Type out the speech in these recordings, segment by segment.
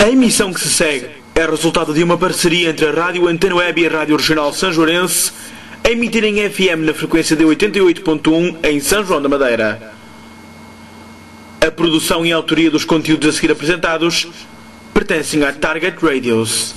A emissão que se segue é resultado de uma parceria entre a Rádio Antena Web e a Rádio Regional Sanjoarense, a emitir em FM na frequência de 88.1 em São João da Madeira. A produção e a autoria dos conteúdos a seguir apresentados pertencem à Target Radios.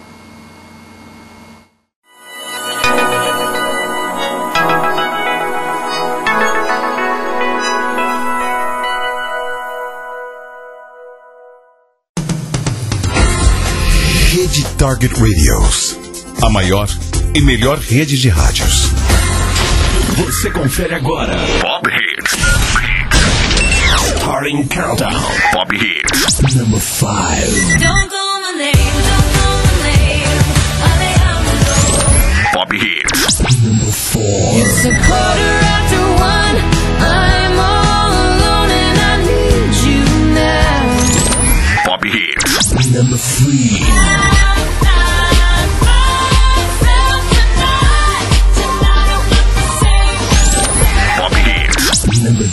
Rede Target Radios, a maior e melhor rede de rádios. Você confere agora Pop Hits. Starting Countdown. Pop Hits. Number 5. Don't call my name, don't call my name. Alejandro. Pop Hits. Number 4. It's a 1:15. I'm all alone and I need you now. Pop Hits. Number 3. Number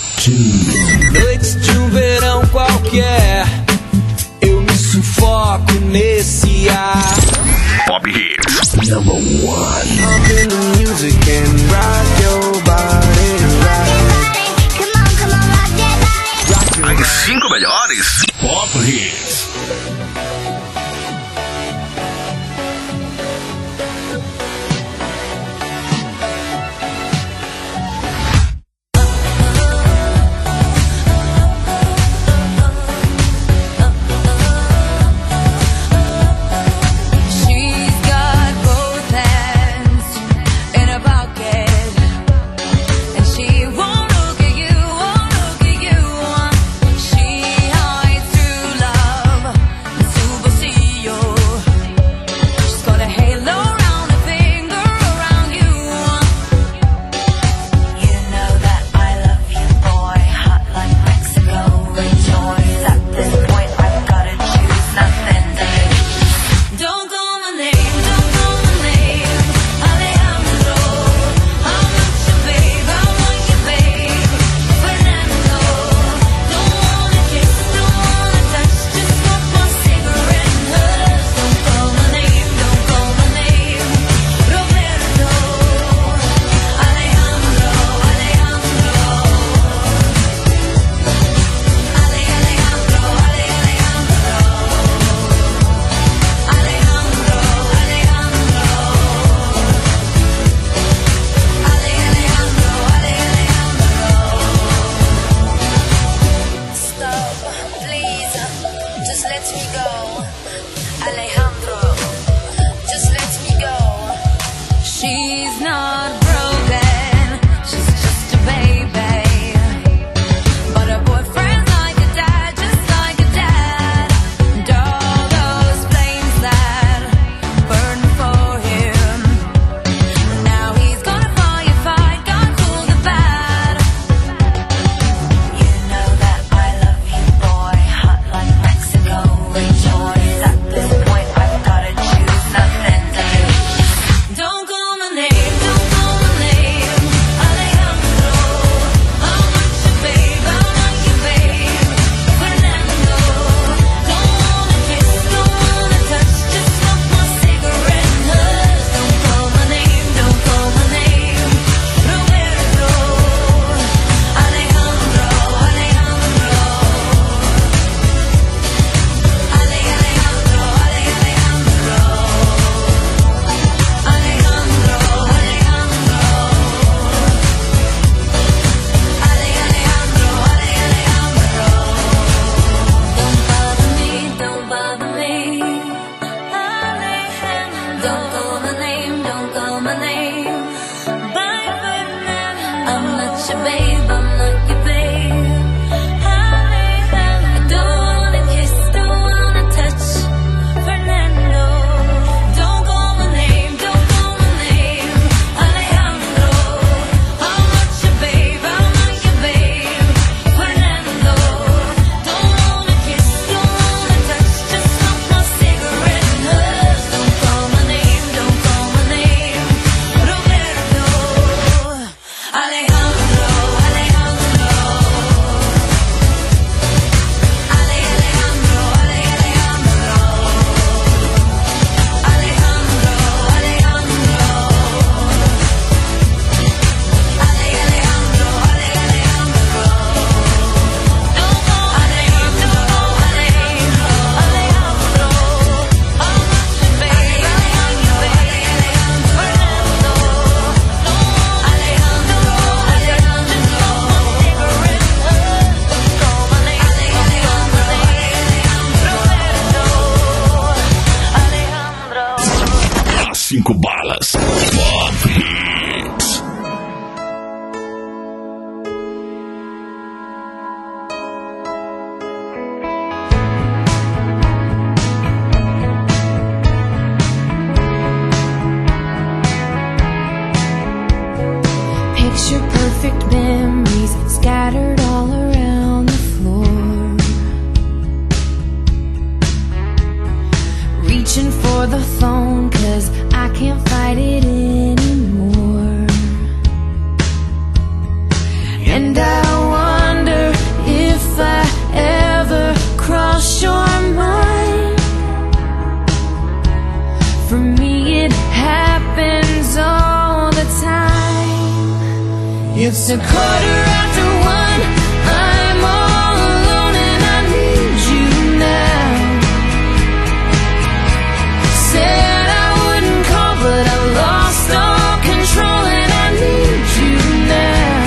2. Noites de verão qualquer, eu me sufoco nesse ar. Pop Hits. Number 1. Up in the music and rock your body right. Come on, rock that body. As 5 melhores Pop Hits. Rejoice at this point. 5 balas. Pop Hits. Picture perfect memories scattered all around the floor. Reaching for the phone 'cause I can't fight it anymore. And I wonder if I ever cross your mind. For me it happens all the time. It's a 1:15. I'm all alone and I need you now. Said I wouldn't call, but I lost all control and I need you now.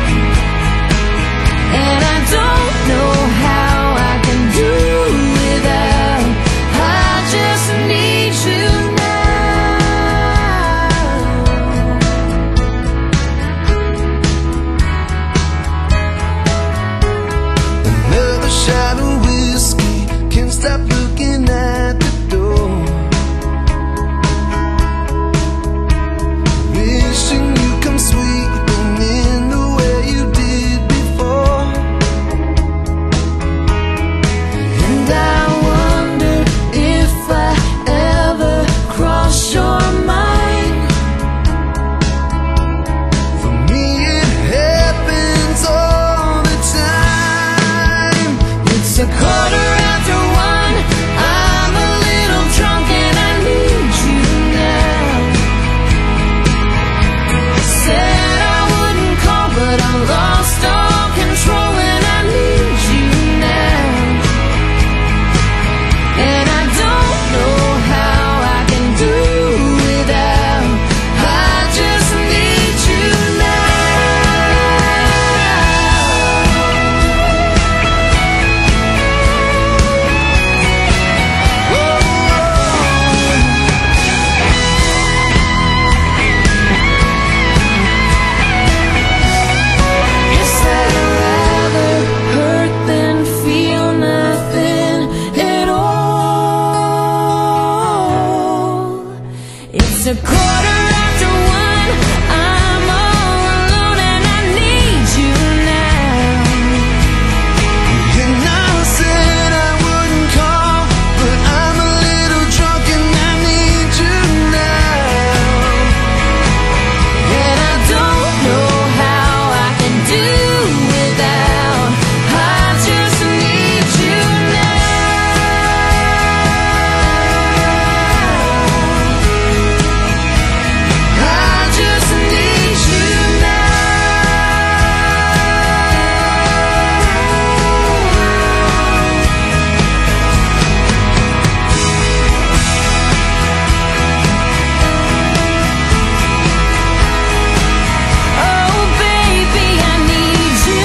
And I don't know how I can do without. I just need you Another shot of whiskey, can't stop looking at the door. Wishing you come sweeping in the way you did before. And I wonder if I ever cross your mind. For me it happens all the time. It's a 1:15. I'm a little drunk and I need you now. Said I wouldn't call, but I lost all control and I need you now. And I don't know how I can do without. I just need you Guess I'd rather hurt than feel nothing at all. It's a 1:15. I'm all alone and I need you now. And I said I wouldn't call, but I'm a little drunk and I need you now. And I don't know how I can do without. I just need you now. I just need you now. Oh baby, I need you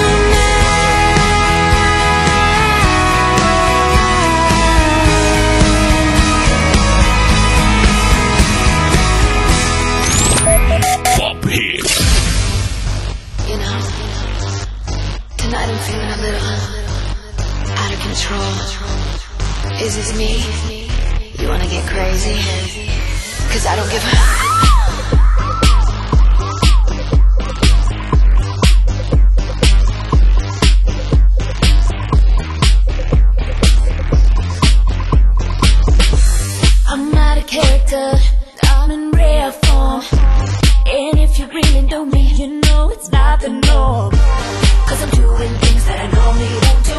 Pop Hits. You know, tonight I'm feeling a little out of control. Is this me? You wanna get crazy? 'Cause I don't give a... I'm out of character, I'm in rare form. And if you really know me, you know it's not the norm. 'Cause I'm doing things that I normally don't do.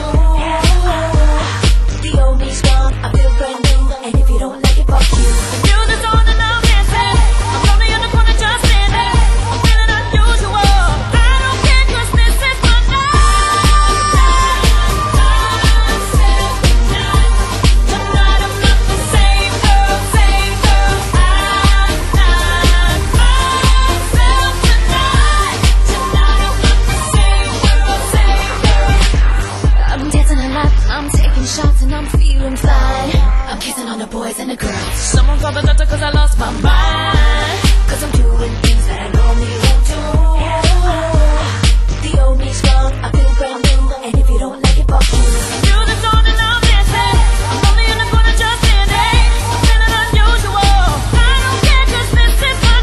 The old me's gone, I feel brand new. And if you don't like it, fuck you. Do this on and I'm dancing. feeling fine. I'm kissing on the boys and the girls. Someone call the doctor cause I lost my mind. Cause I'm doing things that I normally won't do. The old me's gone, I feel brand new. And if you don't like it, fuck you. You're the dawn and I'm missing. I'm only in the corner just standing. I'm feeling unusual. I don't care cause this is my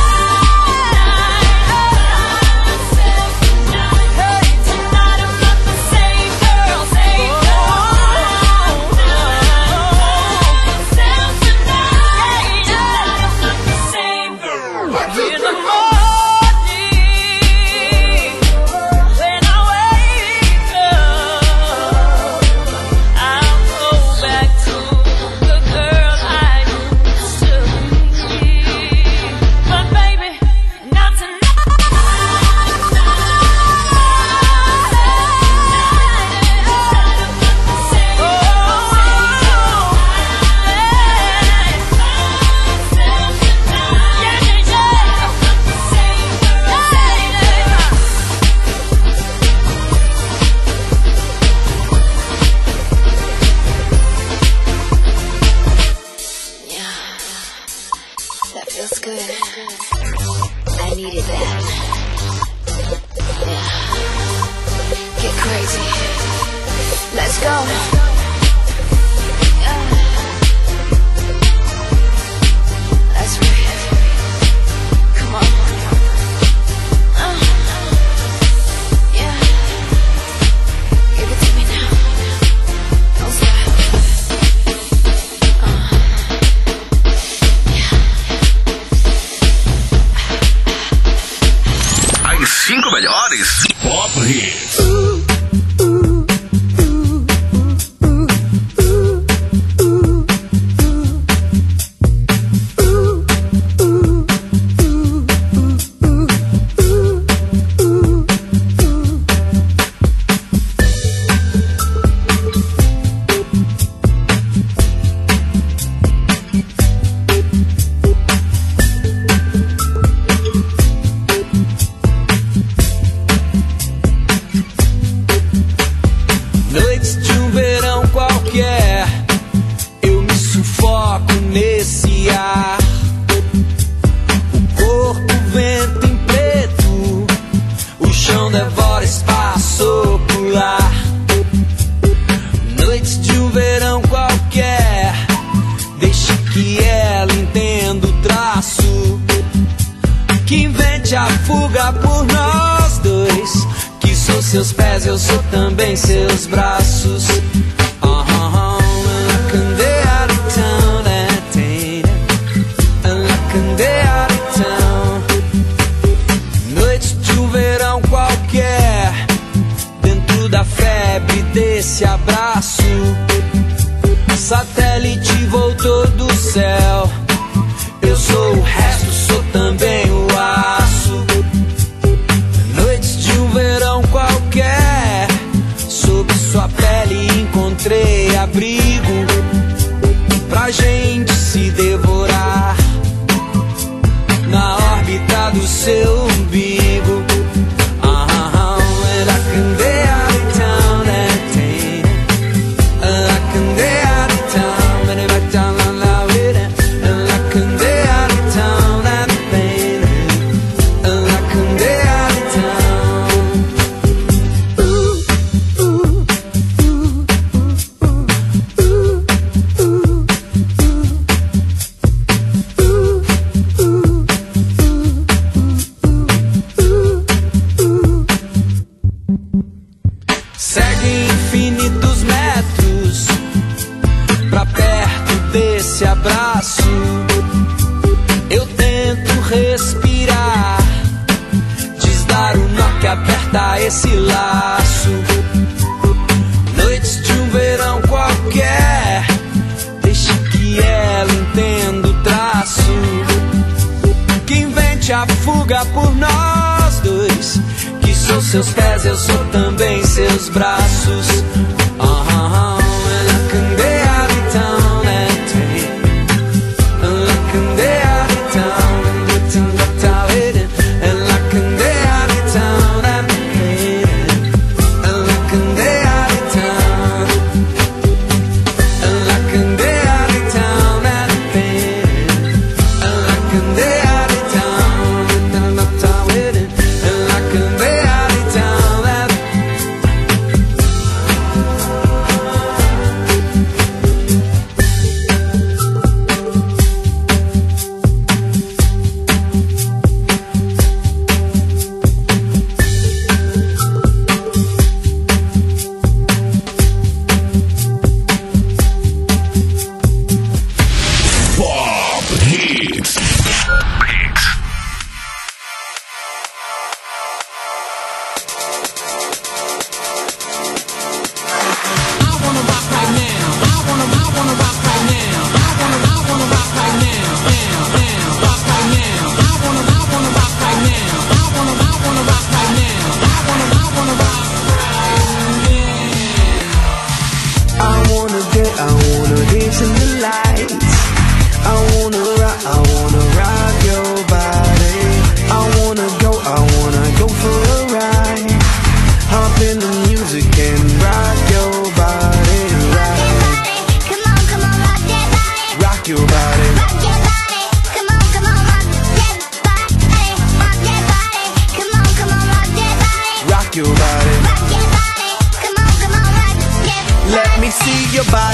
night. Hey, tonight I'm not the same girl. Same girl. Tonight I'm not the same girl. In the morning, when I wake up, I'll go back to the girl I used to be. But baby, not tonight. Yeah, that feels good. I needed that. Yeah, get crazy. Let's go. Yeah. That's right. Come on. Yeah. Give it to me now. Don't stop. As 5 melhores Pop Hits. Noites de um verão qualquer, eu me sufoco nesse ar. O corpo vento em preto, o chão devora espaço ocular. Noites de um verão qualquer, deixe que ela entenda o traço, que invente a fuga por nós dois. Que sou seus pés, eu sou também seus braços. Noite de um verão qualquer, dentro da febre desse abraço. Satélite voltou do céu, eu sou o resto, sou também o aço. Noites de um verão qualquer, sob sua pele encontrei abrigo pra gente se devorar na órbita do seu umbigo. And I can get out of town and take it. And I can get out of town and back down on la vida. And I can get out of town and paint it. And I can get out of town. Segue infinitos metros pra perto desse abraço. Eu tento respirar, desdar o nó que aperta esse laço. Noites de um verão qualquer, deixe que ela entenda o traço, que invente a fuga por nós dois. Que sou seus pés, eu sou também seus braços. And I can get out of town and take it. And I can get out of town and get in the toilet. And I can get out of town and hate it. And I can get out of town.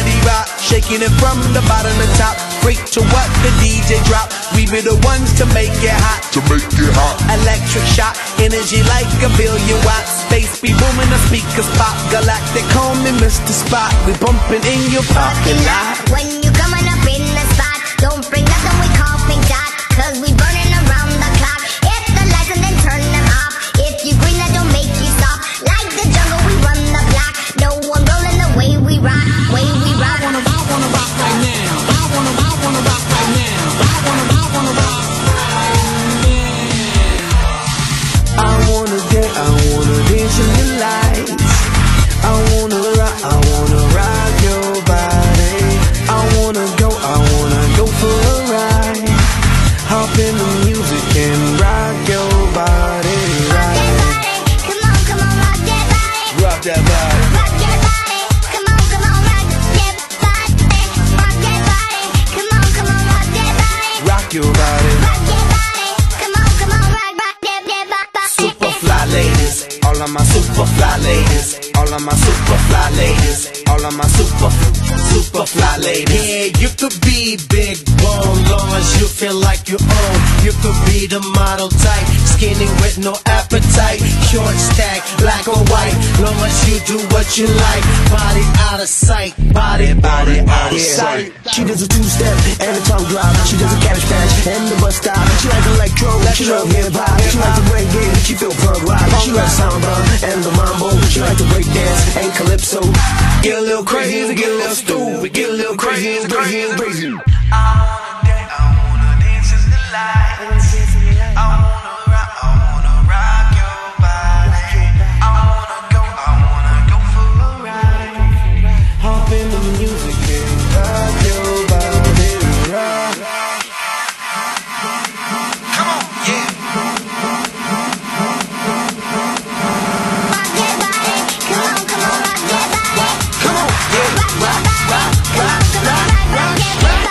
body rock, shaking it from the bottom to top. Freak to what the DJ drop. We be the ones to make it hot. Electric shock, energy like a billion watts. Space be booming, the speakers pop. Galactic, call me Mr. Spot. We bumping in your parking lot. When you coming up in the spot, don't bring nothing we call pink dot, 'cause we burning around the clock. Hit the lights and then turn them off. If you green, that don't make you stop. Like the jungle, we run the block. No one rolling the way we rock, way we rock. I wanna rock right now. I wanna rock right now. I wanna rock right now. I wanna dance in the lights. I wanna rock your body. I wanna go for a ride. Hop in the music and rock your body. Rock that body, come on, rock that body. Rock that body. Rock that body, come on, rock that body. Rock that body, come on, rock that body. Rock your body. Rock that body, come on, rock that body. Super fly ladies, all of my super fly ladies, all of my super fly ladies, all of my super fly ladies. Yeah, you could be big bone, long as you feel like you own. You could be the model type, skinny with no appetite, short stack, black or white, long as you do what you like. Body out of sight, body out of sight. She does a two-step and a tongue drop. She does a cabbage patch and the bus stop. She like electro, she love hip-hop. She like to break it, she feel punk rock. She like samba and the mambo. She like to break dance and calypso. Get a little crazy, get a little stupid, get a little crazy and crazy and crazy. I wanna dance in the lights. I wanna rock your body. I wanna go for a ride. Hop in the music and rock your body. Rock. Come on, yeah. Rock that body, come on, rock that body. Come on, yeah. Rock that body.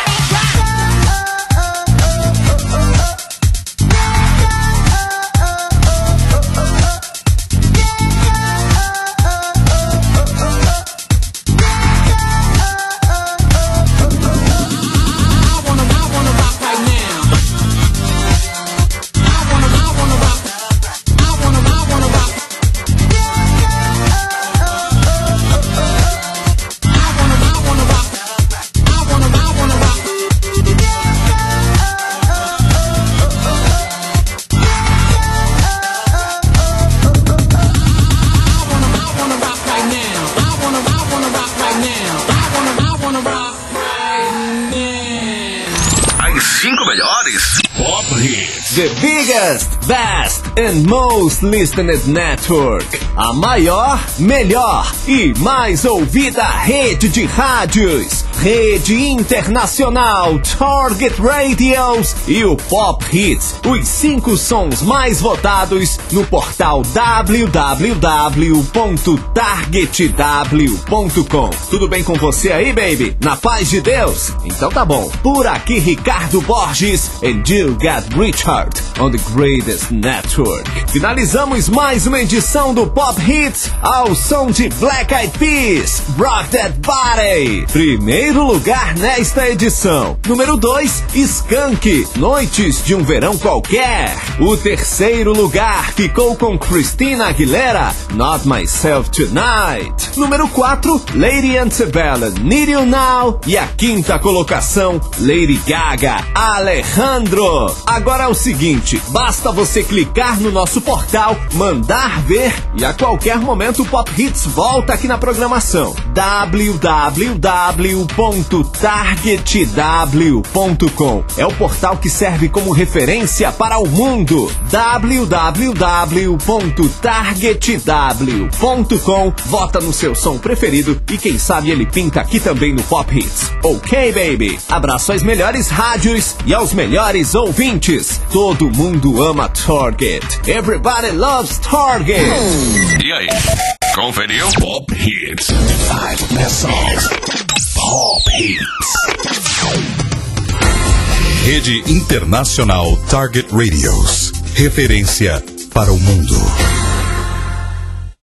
The biggest, best and most listened network. A maior, melhor e mais ouvida rede de rádios. Rede Internacional Target Radios e o Pop Hits. Os 5 sons mais votados no portal www.targetw.com. Tudo bem com você aí, baby? Na paz de Deus? Então tá bom. Por aqui, Ricardo Borges and you got Richard on the greatest network. Finalizamos mais uma edição do Pop Hits ao som de Black Eyed Peas, Rock That Body. Primeiro lugar nesta edição. Número 2, Skank, Noites de um Verão Qualquer. O terceiro lugar ficou com Christina Aguilera, Not Myself Tonight. Número 4, Lady Antebellum, Need You Now. E a quinta colocação, Lady Gaga, Alejandro. Agora é o seguinte, basta você clicar no nosso portal, mandar ver e a qualquer momento o Pop Hits volta aqui na programação. www.targetw.com é o portal que serve como referência para o mundo. www.targetw.com. Vota no seu som preferido e quem sabe ele pinta aqui também no Pop Hits. Ok, baby? Abraço às melhores rádios e aos melhores ouvintes. Todo mundo ama Target. Everybody loves Target. E aí? Conferiu? Pop Hits. 5 best songs. Pop Hits. Rede Internacional Target Radios. Referência para o mundo.